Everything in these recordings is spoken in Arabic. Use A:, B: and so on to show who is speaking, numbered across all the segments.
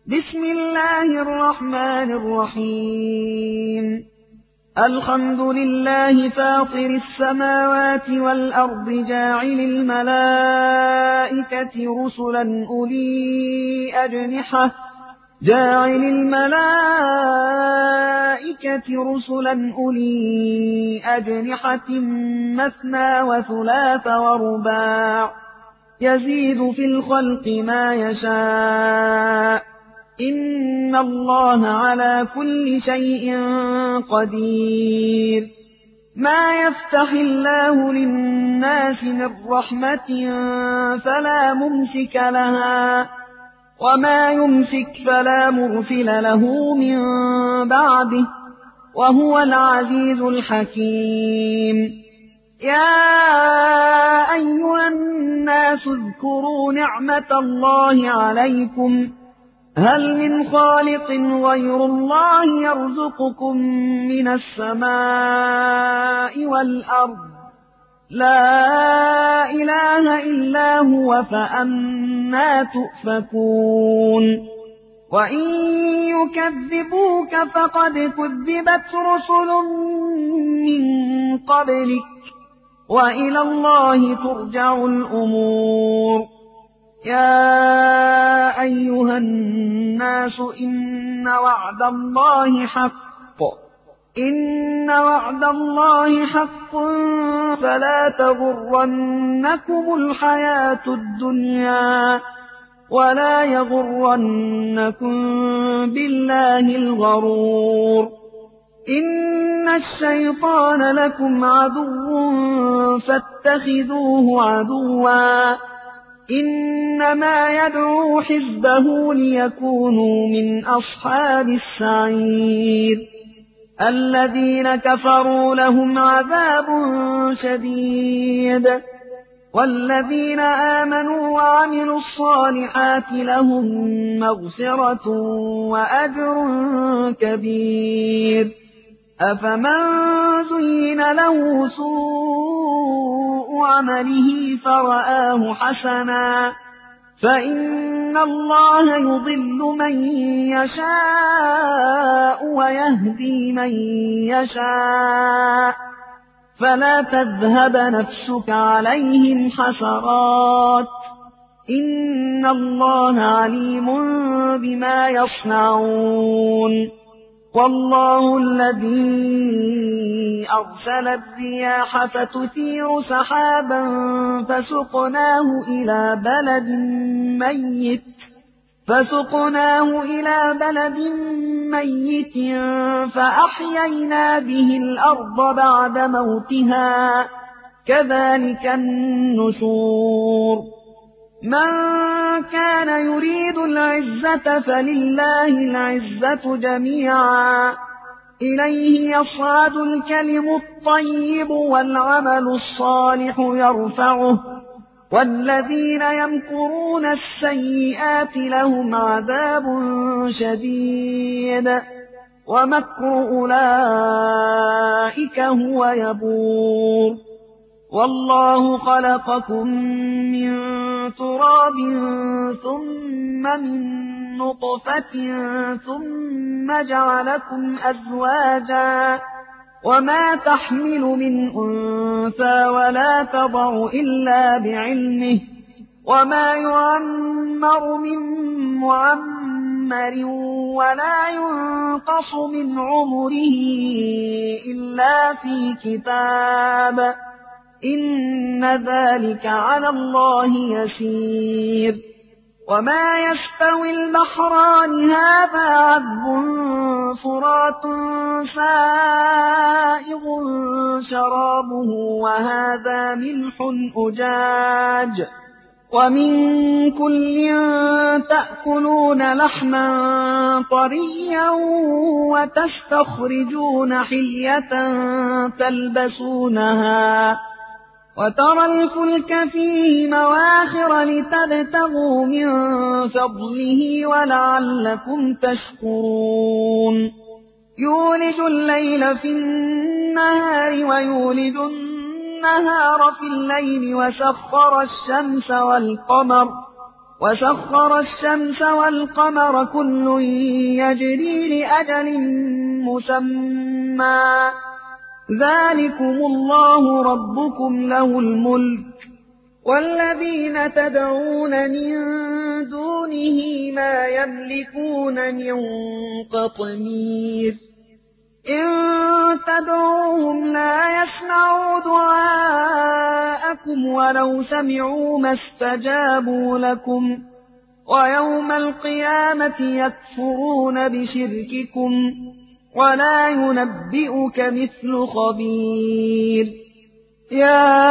A: بسم الله الرحمن الرحيم. الحمد لله فاطر السماوات والأرض جاعل الملائكة رسلا أولي أجنحة مثنى وثلاث ورباع يزيد في الخلق ما يشاء إن الله على كل شيء قدير. ما يفتح الله للناس من رحمة فلا ممسك لها وما يمسك فلا مرسل له من بعده وهو العزيز الحكيم. يا أيها الناس اذكروا نعمة الله عليكم هل من خالق غير الله يرزقكم من السماء والأرض لا إله إلا هو فأنى تؤفكون. وإن يكذبوك فقد كذبت رسل من قبلك وإلى الله ترجع الأمور. يا أيها الناس إن وعد الله حق فلا تغرنكم الحياة الدنيا ولا يغرنكم بالله الغرور. إن الشيطان لكم عدو فاتخذوه عدوا إنما يدعو حزبه ليكونوا من أصحاب السعير. الذين كفروا لهم عذاب شديد والذين آمنوا وعملوا الصالحات لهم مغفرة وأجر كبير. أفمن زين له سوء عمله فرآه حسنا فإن الله يضل من يشاء ويهدي من يشاء فلا تذهب نفسك عليهم حسرات إن الله عليم بما يصنعون. والله الذي أرسل الرياح فتثير سحابا فسقناه إلى بلد ميت فأحيينا به الأرض بعد موتها كذلك النشور. من كان يريد العزة فلله العزة جميعا إليه يصعد الكلم الطيب والعمل الصالح يرفعه والذين يمكرون السيئات لهم عذاب شديد ومكر أولئك هو يبور. والله خلقكم من تراب ثم من نطفة ثم جعلكم أزواجا وما تحمل من أنثى ولا تضع إلا بعلمه وما يعمر من معمر ولا ينقص من عمره إلا في كتاب إن ذلك على الله يسير. وما يستوي البحران هذا عذب فرات سائغ شرابه وهذا ملح أجاج ومن كل تأكلون لحما طريا وتستخرجون حلية تلبسونها وترى الفلك فيه مواخر لتبتغوا من فضله ولعلكم تشكرون. يولج الليل في النهار ويولج النهار في الليل وسخر الشمس والقمر وسخر الشمس والقمر كل يجري لأجل مسمى ذلكم الله ربكم له الملك والذين تدعون من دونه ما يملكون من قطمير إن تدعوهم لا يسمعوا دعاءكم ولو سمعوا ما استجابوا لكم ويوم القيامة يكفرون بشرككم ولا ينبئك مثل خبير يا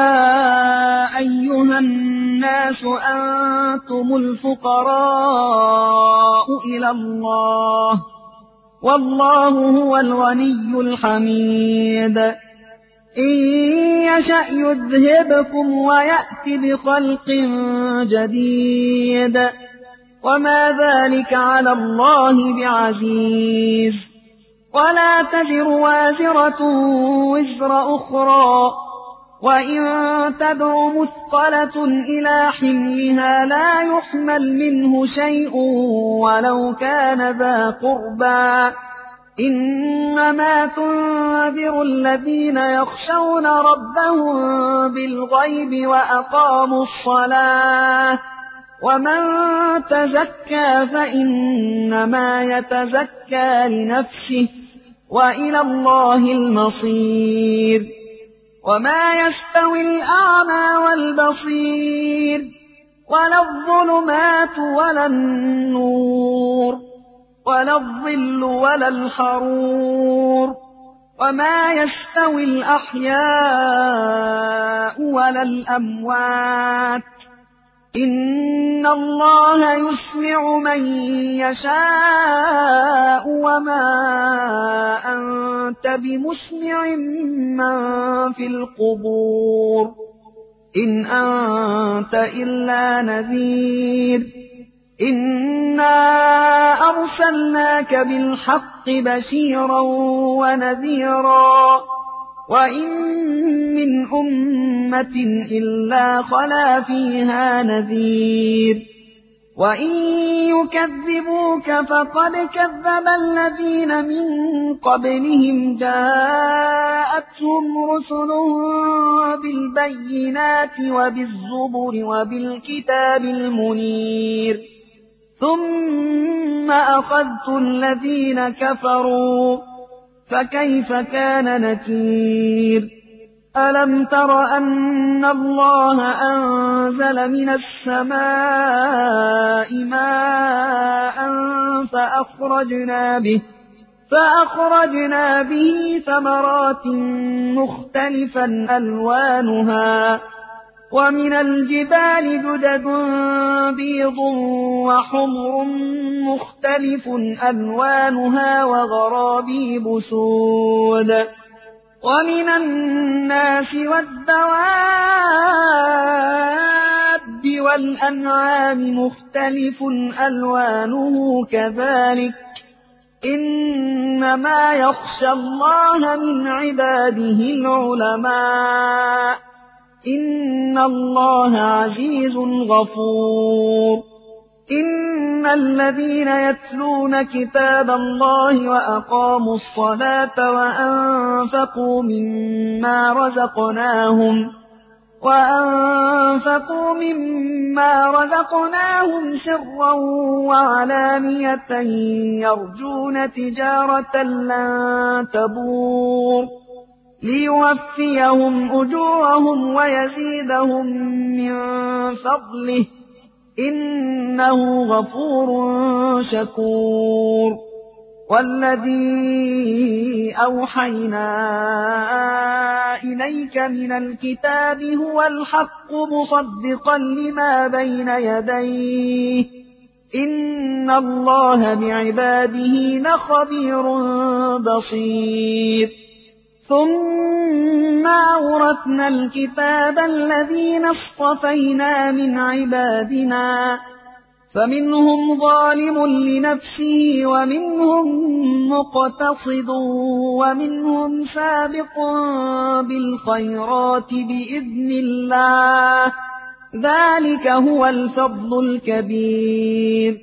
A: أيها الناس أنتم الفقراء إلى الله والله هو الغني الحميد إن يشأ يذهبكم ويأت بخلق جديد وما ذلك على الله بعزيز ولا تزر وازرة وزر أخرى وإن تدع مثقلة إلى حملها لا يحمل منه شيء ولو كان ذا قربى إنما تنذر الذين يخشون ربهم بالغيب وأقاموا الصلاة ومن تزكى فإنما يتزكى لنفسه وإلى الله المصير وما يستوي الأعمى والبصير ولا الظلمات ولا النور ولا الظل ولا الحرور وما يستوي الأحياء ولا الأموات إن الله يسمع من يشاء وما أنت بمسمع من في القبور إن أنت إلا نذير إنا أرسلناك بالحق بشيرا ونذيرا وإن من أمة إلا خلا فيها نذير وإن يكذبوك فقد كذب الذين من قبلهم جاءتهم رسلهم بالبينات وبالزبر وبالكتاب المنير ثم أخذت الذين كفروا فكيف كان نكير ألم تر أن الله أنزل من السماء ماء فأخرجنا به ثمرات مختلفا ألوانها ومن الجبال جدد بيض وحمر مختلف ألوانها وغرابيب سود ومن الناس والدواب والأنعام مختلف ألوانه كذلك إنما يخشى الله من عباده العلماء إن الله عزيز غفور إن الذين يتلون كتاب الله وأقاموا الصلاة وأنفقوا مما رزقناهم سرا وعلانية يرجون تجارة لن تبور ليوفيهم أجورهم ويزيدهم من فضله إنه غفور شكور والذي أوحينا إليك من الكتاب هو الحق مصدقا لما بين يديه إن الله بعباده لخبير بصير ثم أورثنا الكتاب الذين اصطفينا من عبادنا فمنهم ظالم لنفسه ومنهم مقتصد ومنهم سابق بالخيرات بإذن الله ذلك هو الفضل الكبير.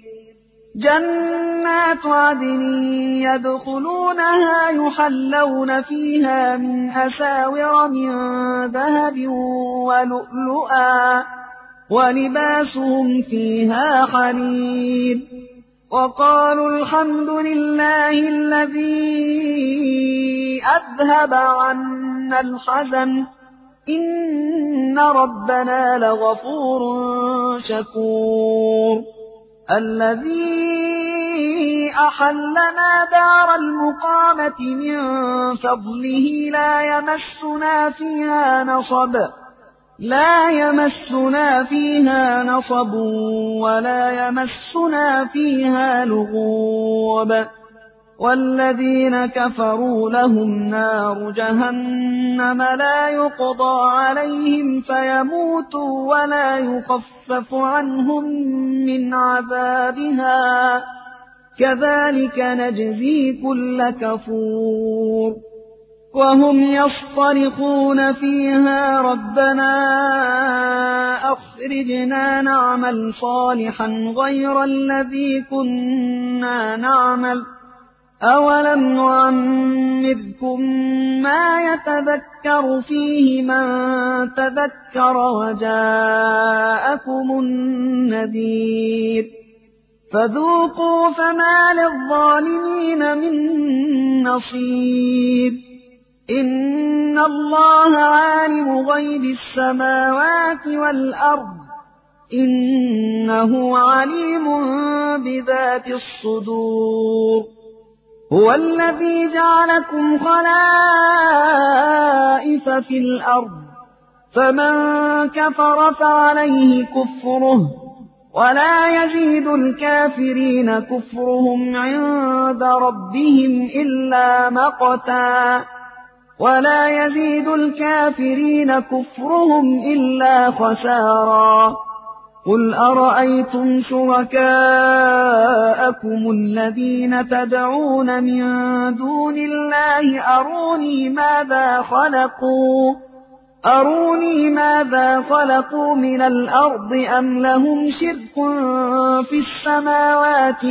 A: جنات عدن يدخلونها يحلون فيها من أساور من ذهب ولؤلؤا ولباسهم فيها حرير. وقالوا الحمد لله الذي أذهب عنا الحزن إن ربنا لغفور شكور. الذي أحلنا دار المقامة من فضله لا يمسنا فيها نصب ولا يمسنا فيها لغوب. والذين كفروا لهم نار جهنم لا يقضى عليهم فيموتوا ولا يخفف عنهم من عذابها كذلك نجزي كل كفور. وهم يصطرخون فيها ربنا أخرجنا نعمل صالحا غير الذي كنا نعمل أولم نعمركم ما يتذكر فيه من تذكر وجاءكم النذير فذوقوا فما للظالمين من نصير. إن الله عالم غيب السماوات والأرض إنه عليم بذات الصدور. هو الذي جعلكم خلائف في الأرض فمن كفر فعليه كفره ولا يزيد الكافرين كفرهم عند ربهم إلا مقتا ولا يزيد الكافرين كفرهم إلا خسارا. قل أرأيتم شركاءكم الذين تدعون من دون الله أروني ماذا خلقوا من الأرض أم لهم شرك في السماوات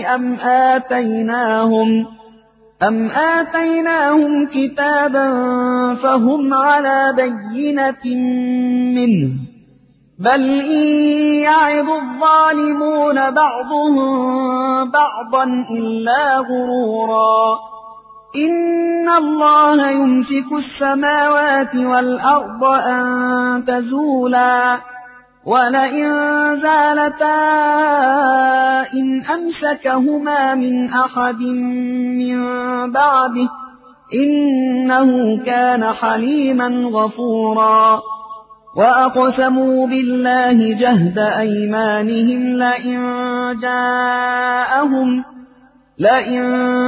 A: أم آتيناهم كتابا فهم على بينة منه بل إن يعظ الظالمون بعضهم بعضا إلا غرورا. إن الله يمسك السماوات والأرض أن تزولا ولئن زالتا إن أمسكهما من أحد من بعده إنه كان حليما غفورا. وأقسموا بالله جهد أيمانهم لئن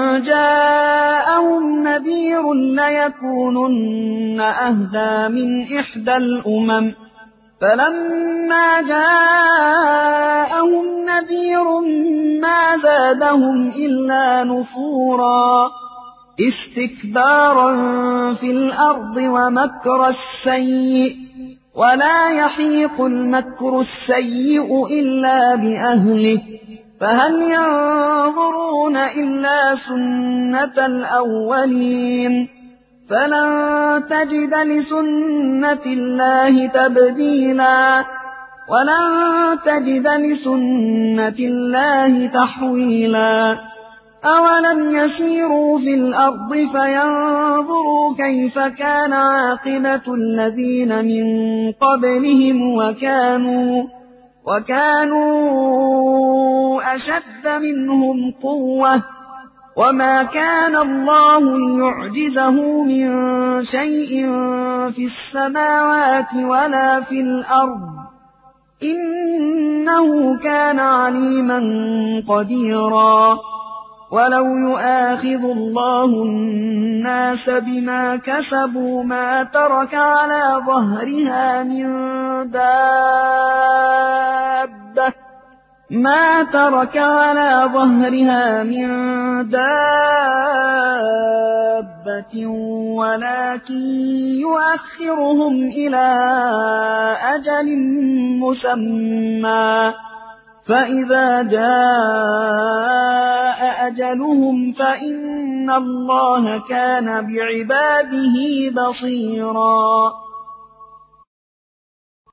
A: جاءهم نذير ليكونن أهدى من إحدى الأمم فلما جاءهم نذير ما زادهم إلا نفورا استكبارا في الأرض ومكر السيء ولا يحيق المكر السيء إلا بأهله فهل ينظرون إلا سنة الأولين فلن تجد لسنة الله تبديلا ولن تجد لسنة الله تحويلا. أولم يسيروا في الأرض فينظروا كيف كان عاقبة الذين من قبلهم وكانوا أشد منهم قوة وما كان الله ليعجزه من شيء في السماوات ولا في الأرض إنه كان عليما قديرا. ولو يؤاخذ الله الناس بما كسبوا ما ترك على ما ترك على ظهرها من دابة ولكن يؤخرهم إلى أجل مسمى فإذا جاء أجلهم فإن الله كان بعباده بصيرا